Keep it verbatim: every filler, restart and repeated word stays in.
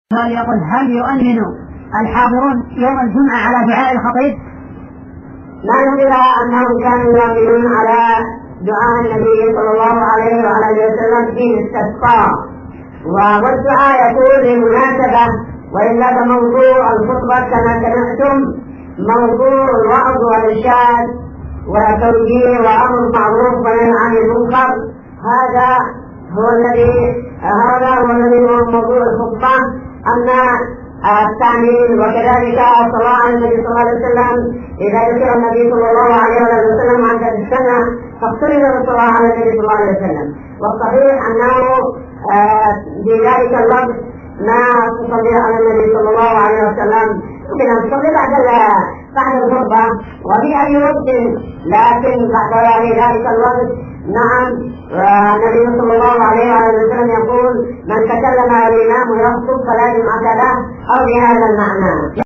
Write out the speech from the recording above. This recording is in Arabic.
هل يقول هل يؤمن الحاضرون يوم الجمعة على دعاء الخطيب؟ ما نقول أنهم كانوا يؤمنون على دعاء النبي صلى الله عليه وعلى وسلم في الاستسقاء، والدعاء يكون لمناسبة، وإلا فموضوع الخطبة كما سمعتم موضوع الوعظ والإرشاد وتوجيه وأمر معروف ونهي عن المنكر. هذا هو الذي هذا هو الذي هو موضوع الخطبة. أما التعليم وكذلك الصلاة على النبي صلى الله عليه وسلم، إذا ذكر النبي صلى الله عليه وسلم عند السنة فاقترن بالصلاة على النبي صلى الله عليه وسلم. والصحيح أنه بذلك اللفظ ما تصلي على النبي صلى الله عليه وسلم، يمكن أن تصلي بعد بعد الخطبة وفي أي وقت، لكن بعد ذلك اللفظ نعم. والنبي صلى الله عليه وسلم يقول: من تكلم الإمام يخطب فلا جمعة له، أو بهذا المعنى.